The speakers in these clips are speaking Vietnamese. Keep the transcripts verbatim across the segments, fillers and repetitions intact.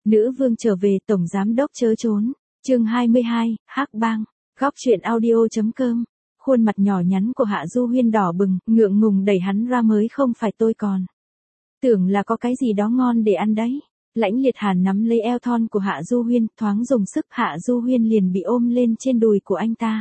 Nữ vương trở về, tổng giám đốc chớ trốn. Chương hai mươi hai, Hắc Bang. Góc truyện audio chấm com. Khuôn mặt nhỏ nhắn của Hạ Du Huyên đỏ bừng, ngượng ngùng đẩy hắn ra, mới không phải tôi còn tưởng là có cái gì đó ngon để ăn đấy. Lãnh Liệt Hàn nắm lấy eo thon của Hạ Du Huyên, thoáng dùng sức, Hạ Du Huyên liền bị ôm lên trên đùi của anh ta.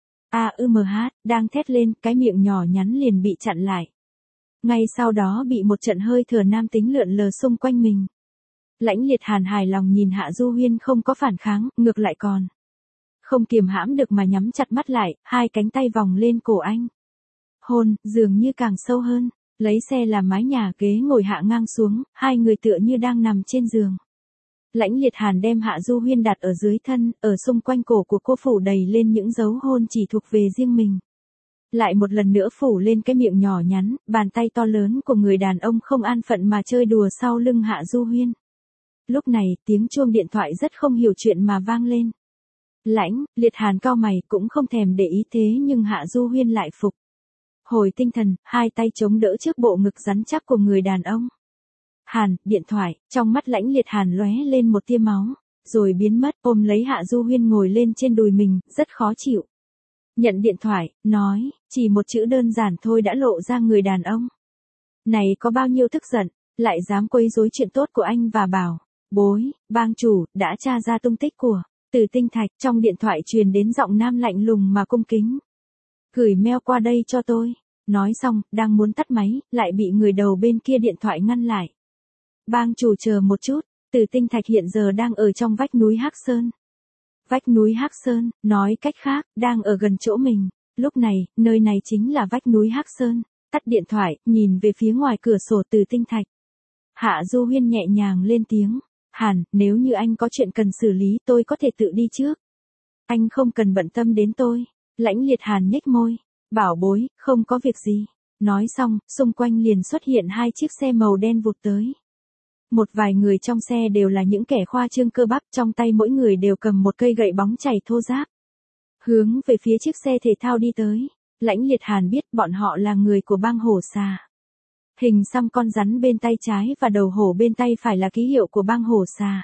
A ư mờ hát, đang thét lên, cái miệng nhỏ nhắn liền bị chặn lại. Ngay sau đó bị một trận hơi thở nam tính lượn lờ xung quanh mình. Lãnh Liệt Hàn hài lòng nhìn Hạ Du Huyên không có phản kháng, ngược lại còn không kiềm hãm được mà nhắm chặt mắt lại, hai cánh tay vòng lên cổ anh. Hôn, dường như càng sâu hơn, lấy xe làm mái nhà, ghế ngồi hạ ngang xuống, hai người tựa như đang nằm trên giường. Lãnh Liệt Hàn đem Hạ Du Huyên đặt ở dưới thân, ở xung quanh cổ của cô phủ đầy lên những dấu hôn chỉ thuộc về riêng mình. Lại một lần nữa phủ lên cái miệng nhỏ nhắn, bàn tay to lớn của người đàn ông không an phận mà chơi đùa sau lưng Hạ Du Huyên. Lúc này, tiếng chuông điện thoại rất không hiểu chuyện mà vang lên. Lãnh Liệt Hàn cau mày, cũng không thèm để ý, thế nhưng Hạ Du Huyên lại phục hồi tinh thần, hai tay chống đỡ trước bộ ngực rắn chắc của người đàn ông. Hàn, điện thoại, trong mắt Lãnh Liệt Hàn lóe lên một tia máu, rồi biến mất, ôm lấy Hạ Du Huyên ngồi lên trên đùi mình, rất khó chịu. Nhận điện thoại, nói, chỉ một chữ đơn giản thôi đã lộ ra người đàn ông này có bao nhiêu tức giận, lại dám quấy rối chuyện tốt của anh và bảo, bối, bang chủ, đã tra ra tung tích của Từ Tinh Thạch. Trong điện thoại truyền đến giọng nam lạnh lùng mà cung kính. Gửi mail qua đây cho tôi. Nói xong, đang muốn tắt máy, lại bị người đầu bên kia điện thoại ngăn lại. Bang chủ chờ một chút, Từ Tinh Thạch hiện giờ đang ở trong vách núi Hắc Sơn. Vách núi Hắc Sơn, nói cách khác, đang ở gần chỗ mình. Lúc này, nơi này chính là vách núi Hắc Sơn. Tắt điện thoại, nhìn về phía ngoài cửa sổ Từ Tinh Thạch. Hạ Du Huyên nhẹ nhàng lên tiếng. Hàn, nếu như anh có chuyện cần xử lý, tôi có thể tự đi trước. Anh không cần bận tâm đến tôi. Lãnh Liệt Hàn nhếch môi. Bảo bối, không có việc gì. Nói xong, xung quanh liền xuất hiện hai chiếc xe màu đen vụt tới. Một vài người trong xe đều là những kẻ khoa trương cơ bắp, trong tay mỗi người đều cầm một cây gậy bóng chảy thô ráp. Hướng về phía chiếc xe thể thao đi tới. Lãnh Liệt Hàn biết bọn họ là người của bang hổ xà. Hình xăm con rắn bên tay trái và đầu hổ bên tay phải là ký hiệu của bang hổ xà.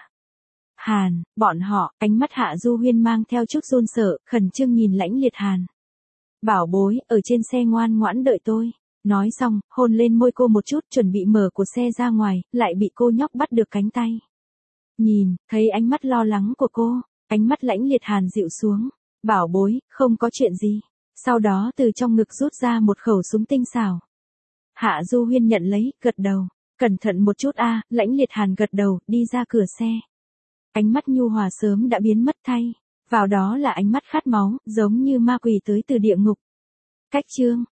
Hàn, bọn họ, ánh mắt Hạ Du Huyên mang theo chút run sợ, khẩn trương nhìn Lãnh Liệt Hàn. Bảo bối, ở trên xe ngoan ngoãn đợi tôi. Nói xong, hôn lên môi cô một chút, chuẩn bị mở của xe ra ngoài, lại bị cô nhóc bắt được cánh tay. Nhìn, thấy ánh mắt lo lắng của cô, ánh mắt Lãnh Liệt Hàn dịu xuống. Bảo bối, không có chuyện gì. Sau đó từ trong ngực rút ra một khẩu súng tinh xảo. Hạ Du Huyên nhận lấy, gật đầu. Cẩn thận một chút a. Lãnh Liệt Hàn gật đầu, đi ra cửa xe. Ánh mắt nhu hòa sớm đã biến mất thay. Vào đó là ánh mắt khát máu, giống như ma quỷ tới từ địa ngục. Cách chương